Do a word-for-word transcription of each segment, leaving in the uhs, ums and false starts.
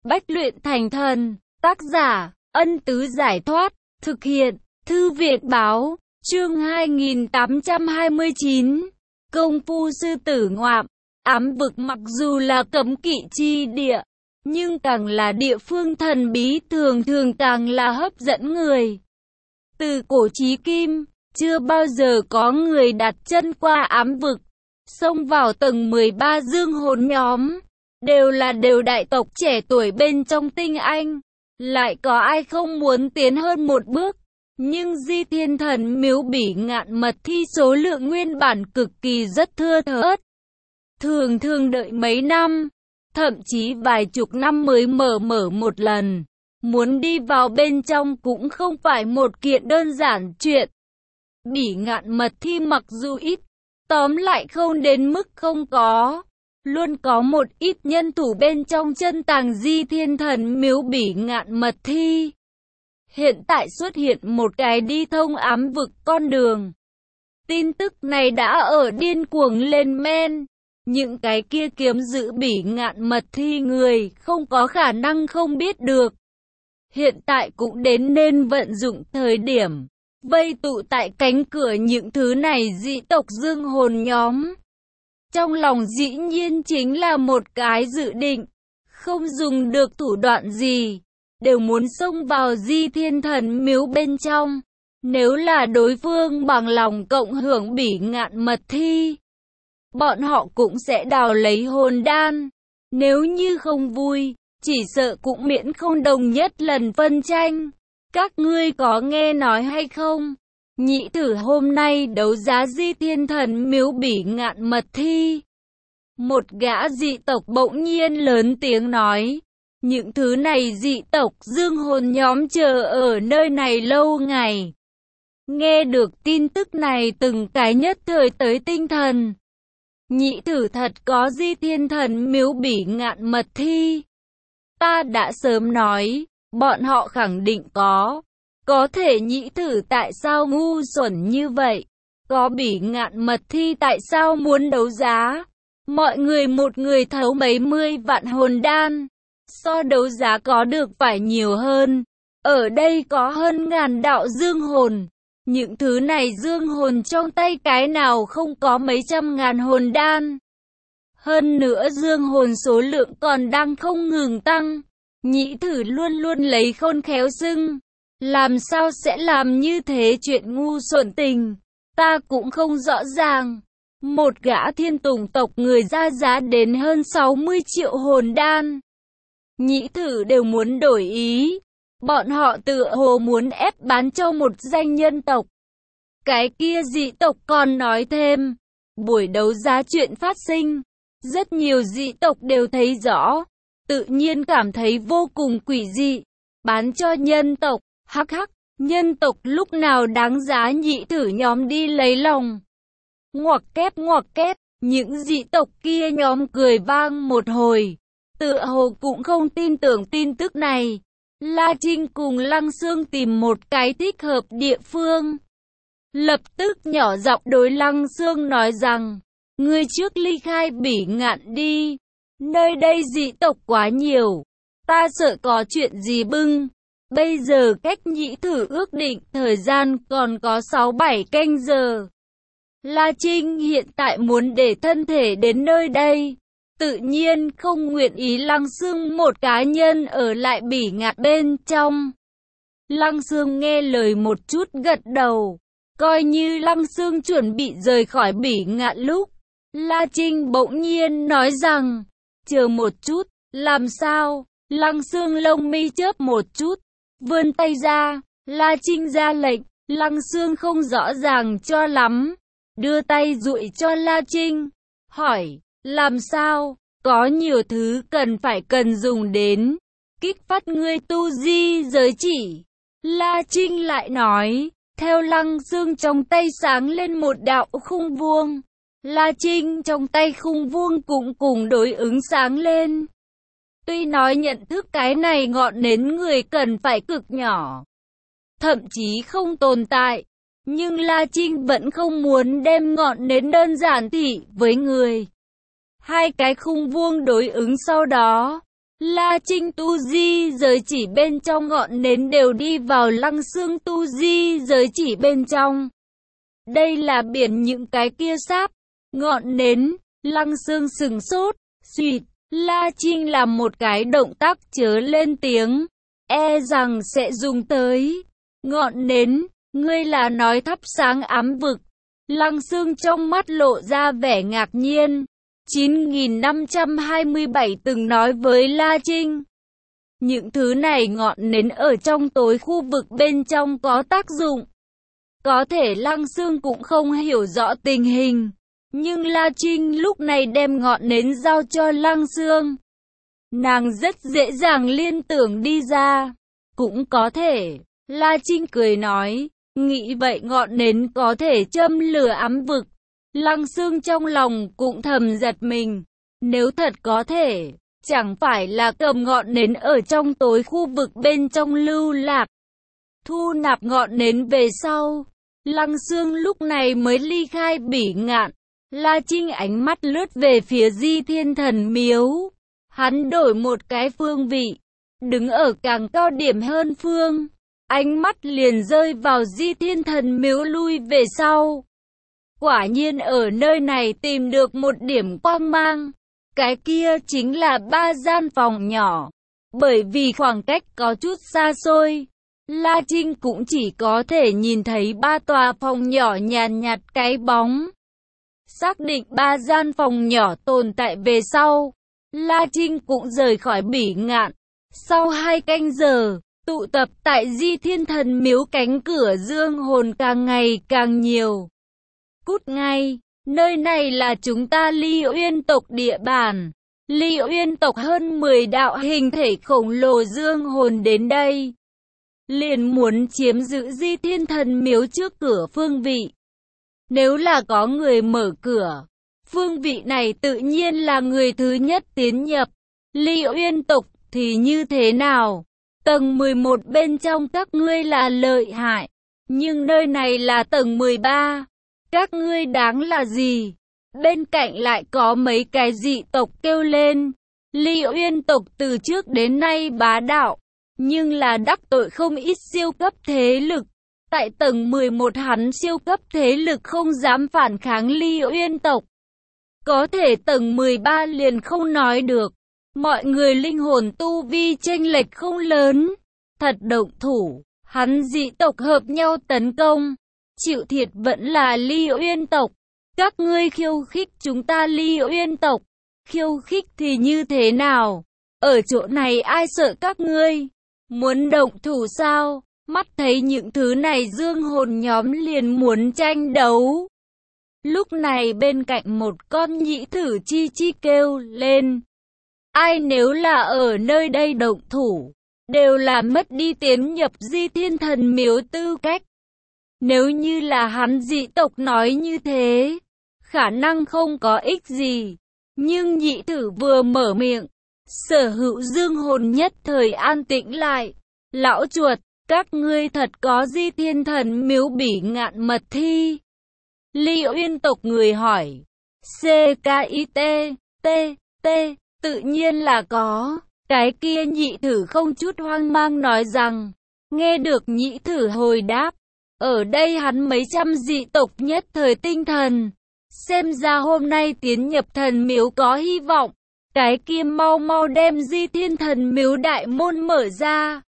Bách luyện thành thần. Tác giả, Ân Tứ Giải Thoát. Thực hiện, Thư Viện Báo. Chương hai nghìn tám trăm hai mươi chín. Công phu sư tử ngoạm. Ám vực mặc dù là cấm kỵ chi địa, nhưng càng là địa phương thần bí thường thường càng là hấp dẫn người. Từ cổ chí kim, chưa bao giờ có người đặt chân qua ám vực. Xông vào tầng mười ba dương hồn nhóm, đều là đều đại tộc trẻ tuổi bên trong tinh anh. Lại có ai không muốn tiến hơn một bước. Nhưng Di Thiên Thần Miếu Bỉ Ngạn Mật Thi số lượng nguyên bản cực kỳ rất thưa thớt. Thường thường đợi mấy năm, thậm chí vài chục năm mới mở mở một lần. Muốn đi vào bên trong cũng không phải một kiện đơn giản chuyện. Bỉ Ngạn Mật Thi mặc dù ít, tóm lại không đến mức không có. Luôn có một ít nhân thủ bên trong chân tàng Di Thiên Thần Miếu Bỉ Ngạn Mật Thi. Hiện tại xuất hiện một cái đi thông ám vực con đường. Tin tức này đã ở điên cuồng lên men. Những cái kia kiếm giữ Bỉ Ngạn Mật Thi người không có khả năng không biết được. Hiện tại cũng đến nên vận dụng thời điểm. Vây tụ tại cánh cửa những thứ này dị tộc dương hồn nhóm. Trong lòng dĩ nhiên chính là một cái dự định. Không dùng được thủ đoạn gì, đều muốn xông vào Di Thiên Thần Miếu bên trong. Nếu là đối phương bằng lòng cộng hưởng Bỉ Ngạn Mật Thi, bọn họ cũng sẽ đào lấy hồn đan. Nếu như không vui, chỉ sợ cũng miễn không đồng nhất lần phân tranh. Các ngươi có nghe nói hay không? Nhị tử hôm nay đấu giá Di Thiên Thần Miếu Bỉ Ngạn Mật Thi. Một gã dị tộc bỗng nhiên lớn tiếng nói. Những thứ này dị tộc dương hồn nhóm chờ ở nơi này lâu ngày. Nghe được tin tức này từng cái nhất thời tới tinh thần. Nhị tử thật có Di Thiên Thần Miếu Bỉ Ngạn Mật Thi. Ta đã sớm nói, bọn họ khẳng định có. Có thể nhị tử tại sao ngu xuẩn như vậy? Có Bỉ Ngạn Mật Thi tại sao muốn đấu giá? Mọi người một người thấu mấy mươi vạn hồn đan. So đấu giá có được phải nhiều hơn. Ở đây có hơn ngàn đạo dương hồn. Những thứ này dương hồn trong tay cái nào không có mấy trăm ngàn hồn đan. Hơn nữa dương hồn số lượng còn đang không ngừng tăng. Nhĩ thử luôn luôn lấy khôn khéo xưng. Làm sao sẽ làm như thế chuyện ngu xuẩn tình. Ta cũng không rõ ràng. Một gã thiên tùng tộc người ra giá đến hơn sáu mươi triệu hồn đan. Nhĩ thử đều muốn đổi ý. Bọn họ tựa hồ muốn ép bán cho một danh nhân tộc. Cái kia dị tộc còn nói thêm. Buổi đấu giá chuyện phát sinh. Rất nhiều dị tộc đều thấy rõ. Tự nhiên cảm thấy vô cùng quỷ dị. Bán cho nhân tộc. Hắc hắc. Nhân tộc lúc nào đáng giá nhị thử nhóm đi lấy lòng. Ngoặc kép ngoặc kép. Những dị tộc kia nhóm cười vang một hồi. Tựa hồ cũng không tin tưởng tin tức này. La Trinh cùng Lăng Xương tìm một cái thích hợp địa phương. Lập tức nhỏ giọng đối Lăng Xương nói rằng, ngươi trước ly khai Bỉ Ngạn đi. Nơi đây dị tộc quá nhiều. Ta sợ có chuyện gì bưng. Bây giờ cách nhĩ thử ước định thời gian còn có sáu bảy canh giờ. La Trinh hiện tại muốn để thân thể đến nơi đây. Tự nhiên không nguyện ý Lăng Xương một cá nhân ở lại Bỉ Ngạn bên trong. Lăng Xương nghe lời một chút gật đầu. Coi như Lăng Xương chuẩn bị rời khỏi Bỉ Ngạn lúc. La Trinh bỗng nhiên nói rằng, chờ một chút, làm sao? Lăng Xương lông mi chớp một chút, vươn tay ra. La Trinh ra lệnh, Lăng Xương không rõ ràng cho lắm. Đưa tay dụi cho La Trinh, hỏi, làm sao? Có nhiều thứ cần phải cần dùng đến. Kích phát ngươi tu di giới chỉ. La Trinh lại nói, theo Lăng Xương trong tay sáng lên một đạo khung vuông. La Trinh trong tay khung vuông cũng cùng đối ứng sáng lên. Tuy nói nhận thức cái này ngọn nến người cần phải cực nhỏ, thậm chí không tồn tại. Nhưng La Trinh vẫn không muốn đem ngọn nến đơn giản thị với người. Hai cái khung vuông đối ứng sau đó. La Trinh tu di giới chỉ bên trong ngọn nến đều đi vào Lăng Xương tu di giới chỉ bên trong. Đây là biển những cái kia sáp, ngọn nến. Lăng Xương sừng sốt, suýt, La Trinh làm một cái động tác chớ lên tiếng, e rằng sẽ dùng tới. Ngọn nến, ngươi là nói thắp sáng ám vực. Lăng Xương trong mắt lộ ra vẻ ngạc nhiên. chín nghìn năm trăm hai mươi bảy từng nói với La Trinh. Những thứ này ngọn nến ở trong tối khu vực bên trong có tác dụng. Có thể Lăng Xương cũng không hiểu rõ tình hình. Nhưng La Trinh lúc này đem ngọn nến giao cho Lăng Xương. Nàng rất dễ dàng liên tưởng đi ra. Cũng có thể, La Trinh cười nói, nghĩ vậy ngọn nến có thể châm lửa ám vực. Lăng Xương trong lòng cũng thầm giật mình. Nếu thật có thể, chẳng phải là cầm ngọn nến ở trong tối khu vực bên trong lưu lạc. Thu nạp ngọn nến về sau, Lăng Xương lúc này mới ly khai Bỉ Ngạn. La Trinh ánh mắt lướt về phía Di Thiên Thần Miếu. Hắn đổi một cái phương vị, đứng ở càng cao điểm hơn phương. Ánh mắt liền rơi vào Di Thiên Thần Miếu lui về sau. Quả nhiên ở nơi này tìm được một điểm quang mang. Cái kia chính là ba gian phòng nhỏ. Bởi vì khoảng cách có chút xa xôi, La Trinh cũng chỉ có thể nhìn thấy ba tòa phòng nhỏ nhàn nhạt cái bóng. Xác định ba gian phòng nhỏ tồn tại về sau, La Trinh cũng rời khỏi Bỉ Ngạn. Sau hai canh giờ, tụ tập tại Di Thiên Thần Miếu cánh cửa dương hồn càng ngày càng nhiều. Cút ngay, nơi này là chúng ta Ly Uyên tộc địa bàn. Ly Uyên tộc hơn mười đạo hình thể khổng lồ dương hồn đến đây, liền muốn chiếm giữ Di Thiên Thần Miếu trước cửa phương vị. Nếu là có người mở cửa, phương vị này tự nhiên là người thứ nhất tiến nhập. Ly Uyên tộc thì như thế nào? Tầng mười một bên trong các ngươi là lợi hại, nhưng nơi này là tầng mười ba. Các ngươi đáng là gì? Bên cạnh lại có mấy cái dị tộc kêu lên. Ly Uyên tộc từ trước đến nay bá đạo, nhưng là đắc tội không ít siêu cấp thế lực. Tại tầng mười một hắn siêu cấp thế lực không dám phản kháng Ly Uyên tộc. Có thể tầng mười ba liền không nói được. Mọi người linh hồn tu vi chênh lệch không lớn. Thật động thủ, hắn dị tộc hợp nhau tấn công. Chịu thiệt vẫn là Ly Uyên tộc. Các ngươi khiêu khích chúng ta Ly Uyên tộc. Khiêu khích thì như thế nào? Ở chỗ này ai sợ các ngươi? Muốn động thủ sao? Mắt thấy những thứ này dương hồn nhóm liền muốn tranh đấu. Lúc này bên cạnh một con nhĩ thử chi chi kêu lên. Ai nếu là ở nơi đây động thủ, đều là mất đi tiến nhập Di Thiên Thần Miếu tư cách. Nếu như là hắn dị tộc nói như thế, khả năng không có ích gì. Nhưng nhị thử vừa mở miệng, sở hữu dương hồn nhất thời an tĩnh lại. Lão chuột, các ngươi thật có Di Thiên Thần Miếu Bỉ Ngạn mật thi? Ly Uyên tộc người hỏi. C K I T, T, T, tự nhiên là có. Cái kia nhị thử không chút hoang mang nói rằng. Nghe được nhị thử hồi đáp, ở đây hắn mấy trăm dị tộc nhất thời tinh thần. Xem ra hôm nay tiến nhập thần miếu có hy vọng. Cái kia mau mau đem Di Thiên Thần Miếu đại môn mở ra.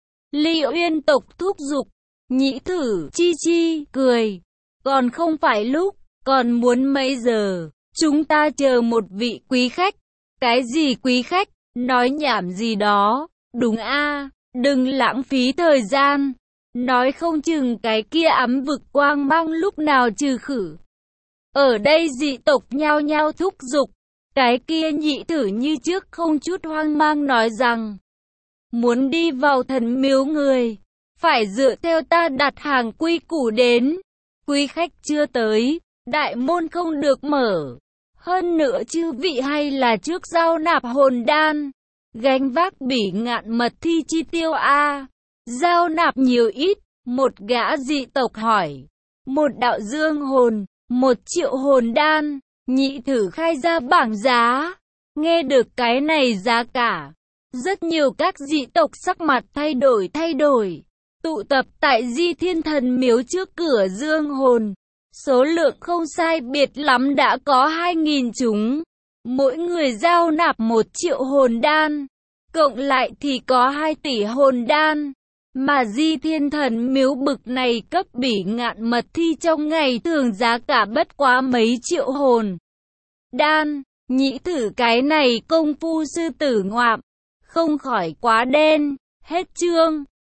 Ly Uyên tộc thúc giục. Nhĩ thử chi chi cười. Còn không phải lúc, còn muốn mấy giờ? Chúng ta chờ một vị quý khách. Cái gì quý khách? Nói nhảm gì đó? Đúng a, đừng lãng phí thời gian. Nói không chừng cái kia ám vực quang mang lúc nào trừ khử. Ở đây dị tộc nhao nhao thúc giục. Cái kia nhị thử như trước không chút hoang mang nói rằng. Muốn đi vào thần miếu người, phải dựa theo ta đặt hàng quy củ đến. Quý khách chưa tới, đại môn không được mở. Hơn nữa chư vị hay là trước giao nạp hồn đan, gánh vác Bỉ Ngạn mật thi chi tiêu a. Giao nạp nhiều ít? Một gã dị tộc hỏi. Một đạo dương hồn, một triệu hồn đan. Nhị thử khai ra bảng giá. Nghe được cái này giá cả, Rất nhiều các dị tộc sắc mặt thay đổi thay đổi, tụ tập tại Di Thiên Thần Miếu trước cửa Dương Hồn. Số lượng không sai biệt lắm đã có hai nghìn chúng. Mỗi người giao nạp một triệu hồn đan. Cộng lại thì có hai tỷ hồn đan. Mà Di Thiên Thần Miếu bực này cấp bỉ ngạn mật thi trong ngày thường giá cả bất quá mấy triệu hồn đan. Nhĩ thử cái này công phu sư tử ngoạm. Không khỏi quá đen. Hết chương.